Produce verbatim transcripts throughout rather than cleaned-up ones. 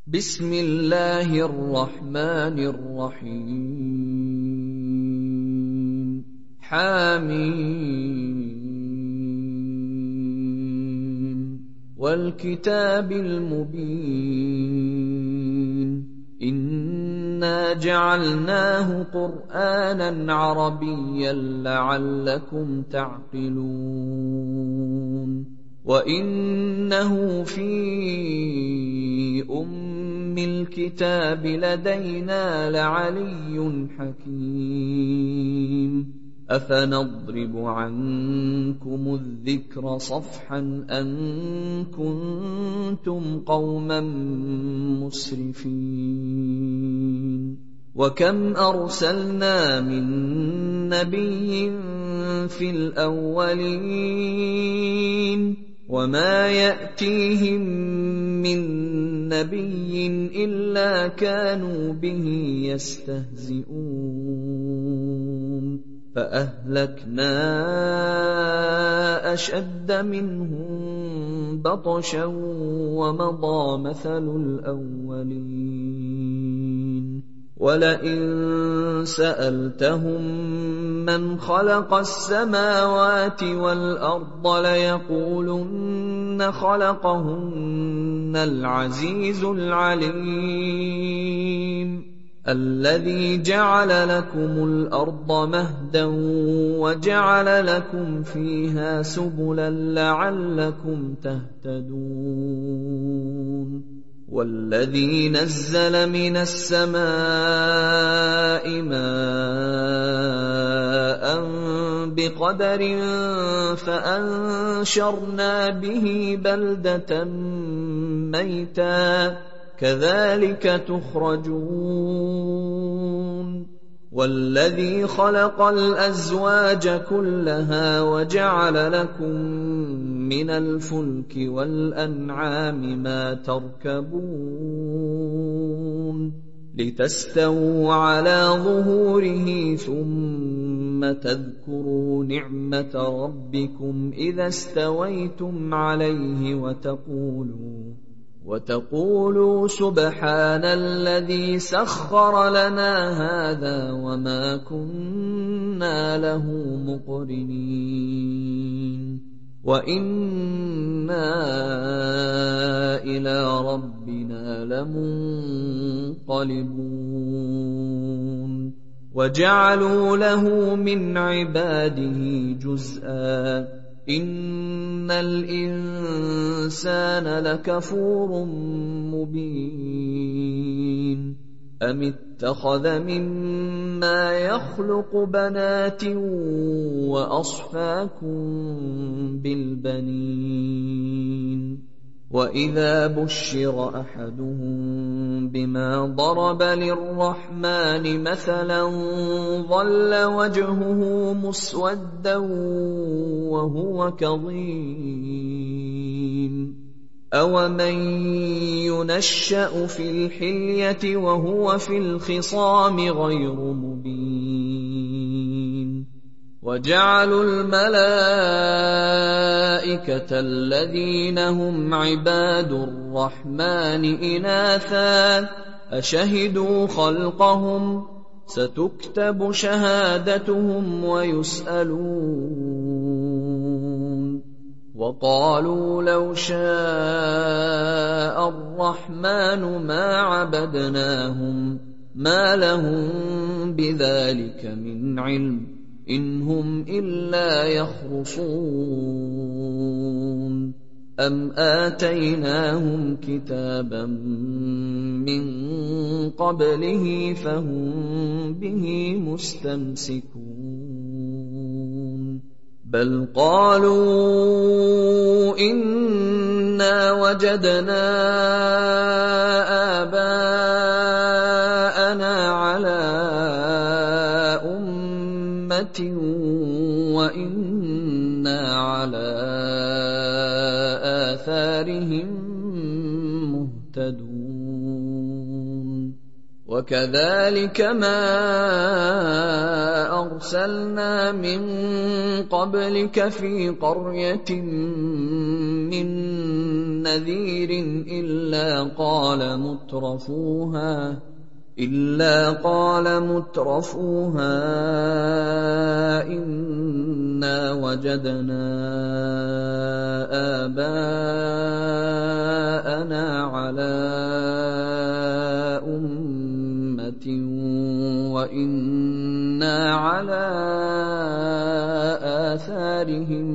بسم الله الرحمن الرحيم حميم والكتاب المبين إنا جعلناه قرآنا عربيا لعلكم تعقلون وإنه في أم الكتاب لدينا لعلي حكيم أفنضرب عنكم الذكر صفحا أن كنتم قوما مسرفين وكم أرسلنا من نبي في الأولين وما يأتيهم من نبي إلا كانوا به يستهزئون فأهلكنا أشد منهم بطشا ومضى مثل الأولين ولئن سألتهم من خلق السماوات والأرض ليقولن خلقهن العزيز العليم الذي جعل لكم الأرض مهدا وجعل لكم فيها سبلا لعلكم تهتدون والذي نزل من السماء ماء بقدر فأنشرنا به بلدة ميتا كذلك تخرجون والذي خلق الأزواج كلها وجعل لكم من الفلك والأنعام ما تركبون لتستووا على ظهوره ثم تذكروا نعمة ربكم إذا استويتم عليه وتقولوا وتقولوا سبحان الذي سخر لنا هذا وما كنا له مقرنين وإنا إلى ربنا لمنقلبون وجعلوا له من عباده جزءا إن الإنسان لكفور مبين أم اتخذ مما يخلق بنات وأصفاكم بالبنين وإذا بشر أحدهم بما ضرب للرحمن مثلا ظل وجهه مسودا وهو كظيم أومن ينشأ في الحلية وهو في الخصام غير مبين وجعلوا الملائكة الذين هم عباد الرحمن إناثا أشهدوا خلقهم ستكتب شهادتهم ويسألون وقالوا لو شاء الرحمن ما عبدناهم ما لهم بذلك من علم إن هم إلا يخرصون أم آتيناهم كتابا من قبله فهم به مستمسكون بل قالوا إنا وجدنا آباءنا على أمة وإنا على آثارهم مهتدون وكذلك ما أرسلنا من قبلك في قرية من نذير إلا قال مترفوها إلا قال مترفوها إنا وجدنا آباءنا على أمة وإنا على آثارهم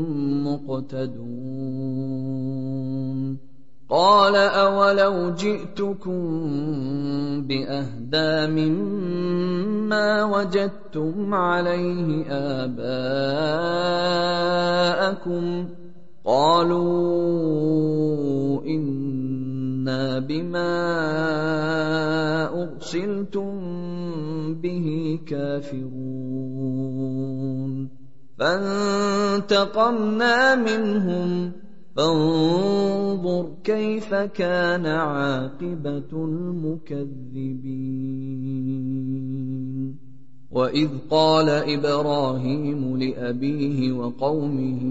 مقتدون قال أولو جئتكم بأهدى مما وجدتم عليه آباءكم قالوا إنا بما أرسلتم به كافرون فانتقمنا منهم فانظر كيف كان عاقبة المكذبين وإذ قال إبراهيم لأبيه وقومه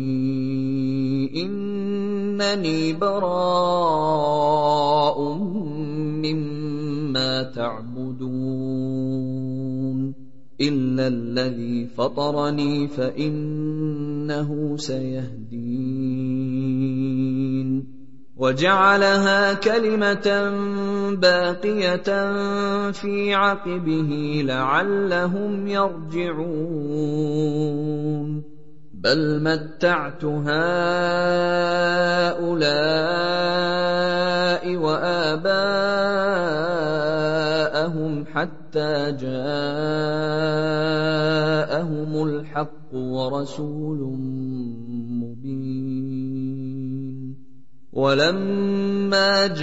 إنني براء مما تعبدون إلا الذي فطرني فإنه سيهدين وجعلها كلمة باقية في عقبه لعلهم يرجعون بل متعت هؤلاء وآباءهم حتى جاءهم الحق ورسول مبين ولما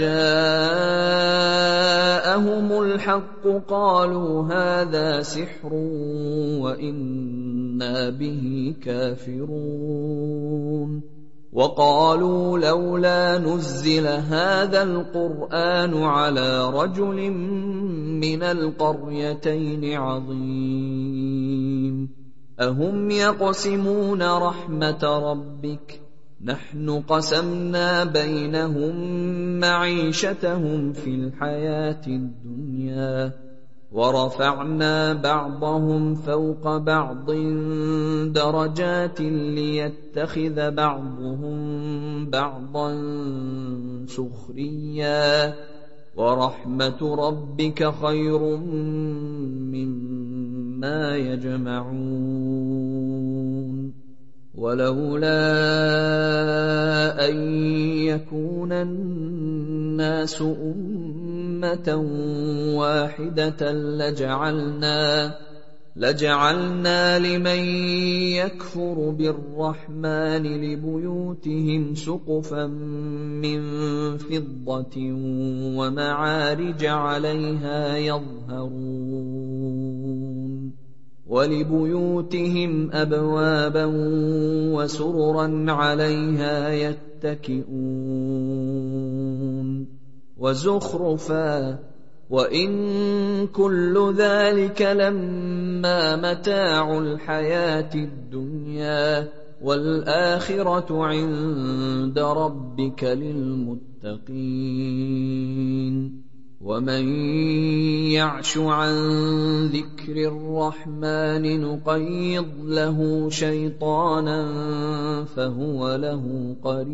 جاءهم الحق قالوا هذا سحر وإنا به كافرون وقالوا لولا نزل هذا القرآن على رجل من القريتين عظيم أهم يقسمون رحمة ربك نحن قسمنا بينهم معيشتهم في الحياة الدنيا ورفعنا بعضهم فوق بعض درجات ليتخذ بعضهم بعضا سخريا ورحمة ربك خير مما يجمعون ولولا أن يكون الناس أمة واحدة لجعلنا لجعلنا لمن يكفر بالرحمن لبيوتهم سقفا من فضة ومعارج عليها يظهرون ولبيوتهم أبوابا وسررا عليها يتكئون وزخرفا وإن كل ذلك لما متاع الحياة الدنيا والآخرة عند ربك للمتقين ومن يعش عن ذكر الرحمن نقيض له شيطانا فهو له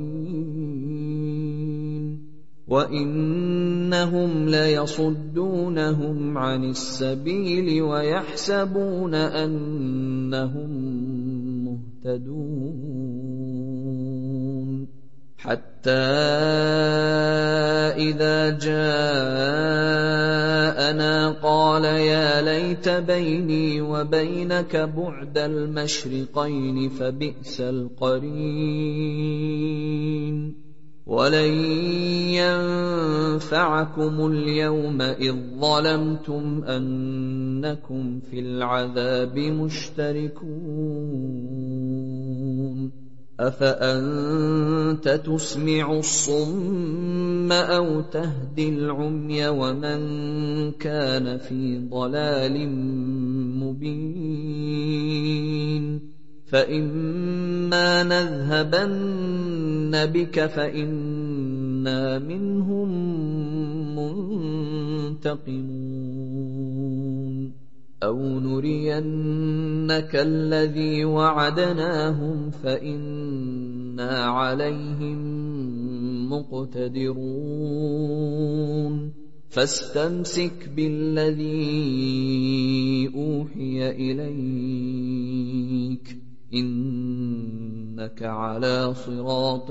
قرين وإنهم ليصدونهم عن السبيل ويحسبون أنهم مهتدون حتى إذا جاءنا قال يا ليت بيني وبينك بعد المشرقين فبئس القرين ولن ينفعكم اليوم إذ ظلمتم أنكم في العذاب مشتركون أفأنت تسمع الصم أو تهدي العمي ومن كان في ضلال مبين فإما نذهبن بك فإنا منهم منتقمون أو نرينك الذي وعدناهم فإنا عليهم مقتدرون فاستمسك بالذي أوحي إليك إنك على صراط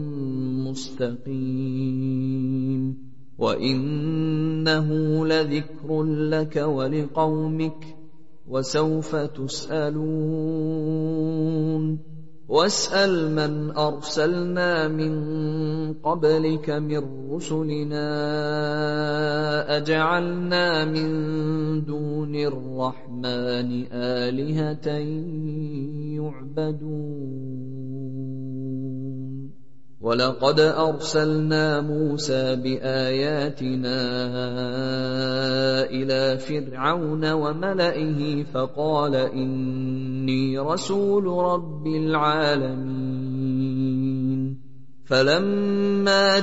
مستقيم وإنه لذكر لك ولقومك وسوف تسألون واسأل من أرسلنا من قبلك من رسلنا أجعلنا من دون الرحمن آلهة يعبدون ولقد أرسلنا موسى بآياتنا إلى فرعون وملئه فقال إني رسول رب العالمين فلما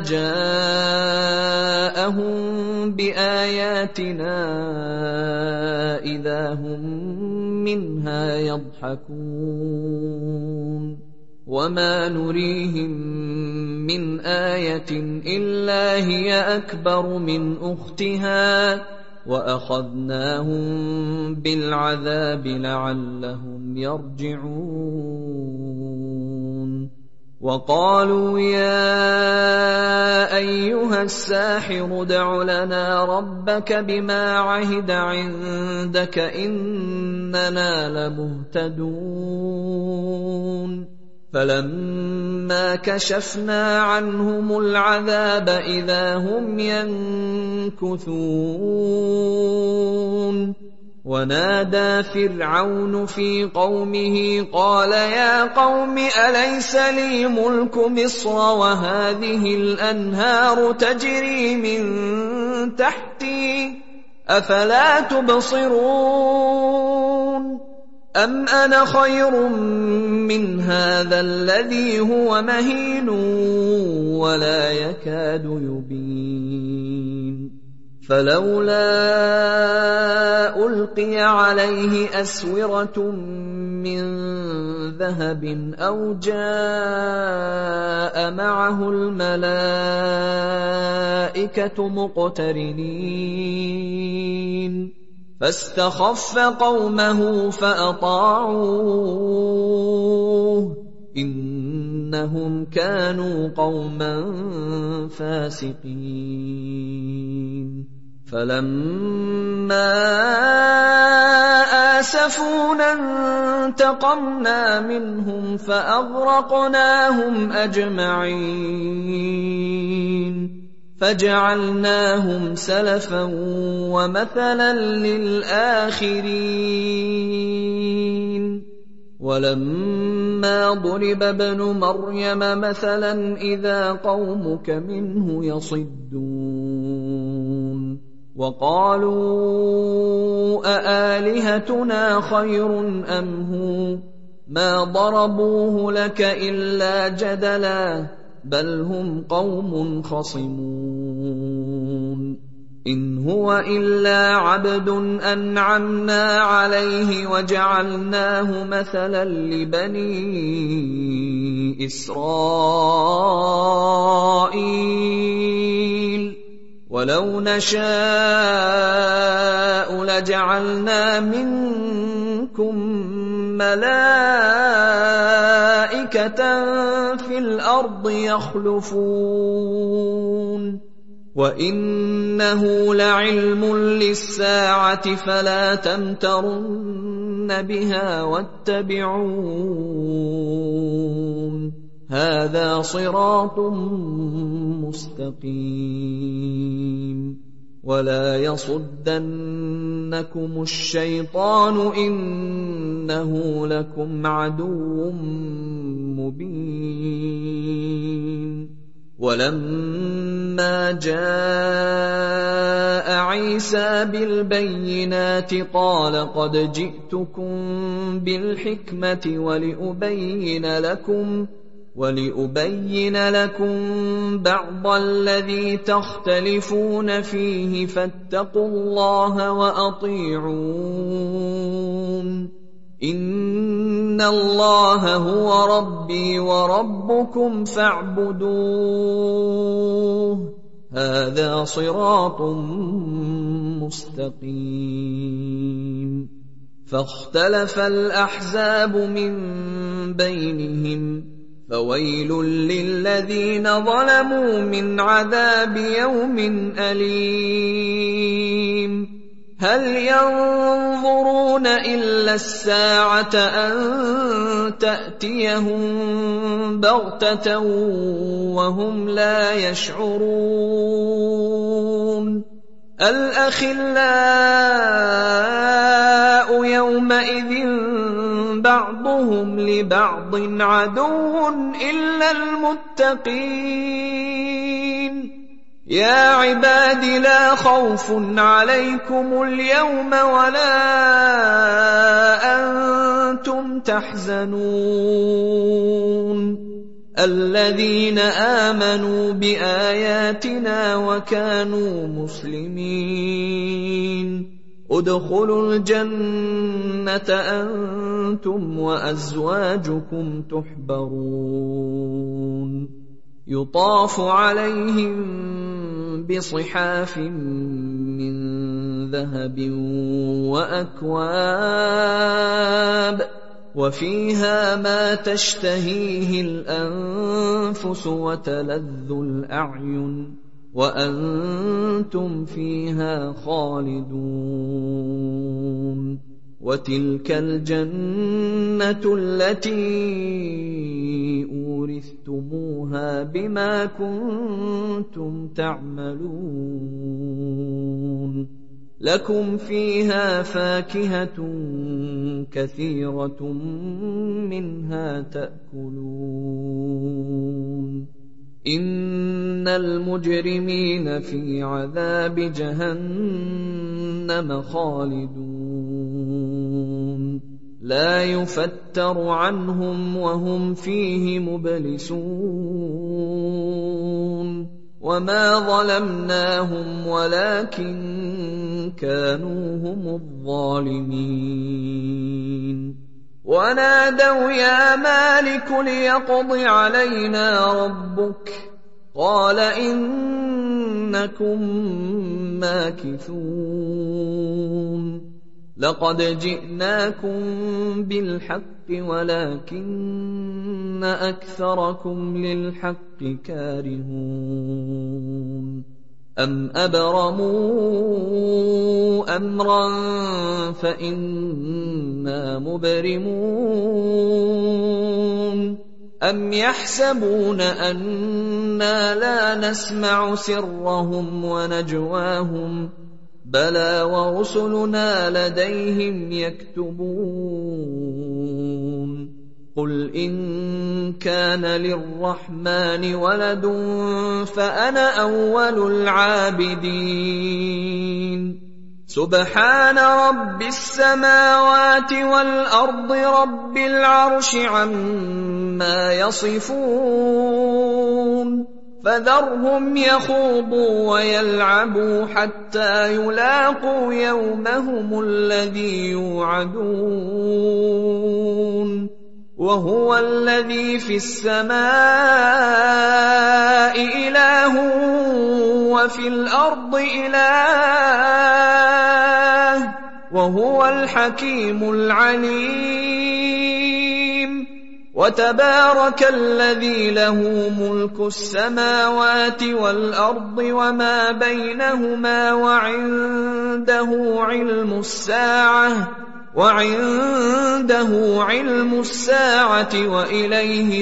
جاءهم بآياتنا إذا هم منها يضحكون وما نريهم من آية إلا هي أكبر من أختها وأخذناهم بالعذاب لعلهم يرجعون وقالوا يا أيها الساحر ادع لنا ربك بما عهد عندك إننا لمهتدون فلما كشفنا عنهم العذاب إذا هم ينكثون ونادى فرعون في قومه قال يا قوم أليس لي ملك مصر وهذه الأنهار تجري من تحتي أفلا تبصرون أم أنا خير من هذا الذي هو مهين ولا يكاد يبين فلولا ألقي عليه أسورة من ذهب أو جاء معه الملائكة مقترنين فاستخف قومه فأطاعوه إنهم كانوا قوما فاسقين فلما آسفونا انتقمنا منهم فأغرقناهم أجمعين فجعلناهم سلفا ومثلا للآخرين ولما ضرب ابن مريم مثلا إذا قومك منه يصدون وقالوا أآلهتنا خير أم هو ما ضربوه لك إلا جدلا بل هم قوم خصمون إن هو إلا عبد أنعمنا عليه وجعلناه مثلا لبني إسرائيل ولو نشاء لجعلنا منكم ملائكة في الأرض يخلفون وإنه لعلم للساعة فلا تمترن بها واتبعون هذا صراط مستقيم ولا يصدنكم الشيطان إنه لكم عدو مبين ولما جاء عيسى عيسى بالبينات قال قد جئتكم بالحكمة ولأبين لكم ولأبين لكم بعض الذي تختلفون فيه فاتقوا الله وأطيعون إن الله هو ربي وربكم فاعبدوه هذا صراط مستقيم فاختلف الأحزاب من بينهم فويل للذين ظلموا من عذاب يوم أليم هل ينظرون إلا الساعة أن تأتيهم بغتة وهم لا يشعرون الأخلاء يومئذ بعضهم لبعض عدو إلا المتقين يا عباد لا خوف عليكم اليوم ولا أنتم تحزنون الذين آمنوا بآياتنا وكانوا مسلمين ادخلوا الجنة أنتم وأزواجكم تحبرون يطاف عليهم بصحاف من ذهب وأكواب وفيها ما تشتهيه الأنفس وتلذ الأعين وأنتم فيها خالدون وتلك الجنة التي أورثتموها بما كنتم تعملون لكم فيها فاكهة كثيرة منها تأكلون إن المجرمين في عذاب جهنم خالدون لا يفتر عنهم وهم فيه مبلسون وما ظلمناهم ولكن كانوا هم الظالمين ونادوا يا مالك ليقض علينا ربك قال إنكم ماكثون لقد جئناكم بالحق ولكن أكثركم للحق كارهون أم أبرموا أمرا فإنا مبرمون أم يحسبون أنا لا نسمع سرهم ونجواهم بلى ورسلنا لديهم يكتبون قل إن كان للرحمن ولد فأنا أول العابدين سبحان رب السماوات والأرض رب العرش عما يصفون فذرهم يخوضوا ويلعبوا حتى يلاقوا يومهم الذي يوعدون وهو الذي في السماء إله وفي الأرض إله وهو الحكيم العليم وتبارك الذي له ملك السماوات والأرض وما بينهما وعنده علم الساعة وعنده علم الساعة وإليه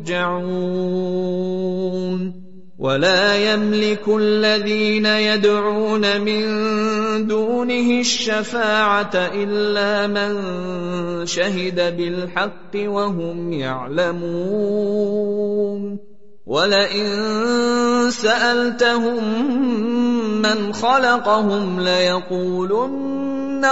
ترجعون ولا يملك الذين يدعون من دونه الشفاعة إلا من شهد بالحق وهم يعلمون ولئن سألتهم مَّنْ خَلَقَهُمْ لَيَقُولُنَّ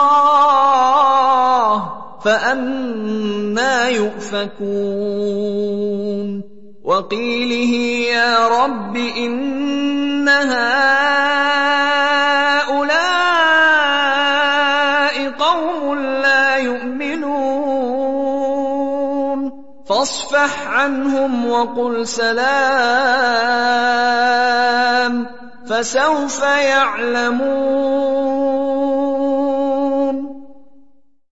اللَّهُ فَأَنَّىٰ يُؤْفَكُونَ وَقِيلِهِ يَا رَبِّ إِنَّ هَٰؤُلَاءِ قَوْمٌ لَّا يُؤْمِنُونَ فَاصْفَحْ عَنْهُمْ وَقُلْ سَلَامٌ فَسَوْفَ يَعْلَمُونَ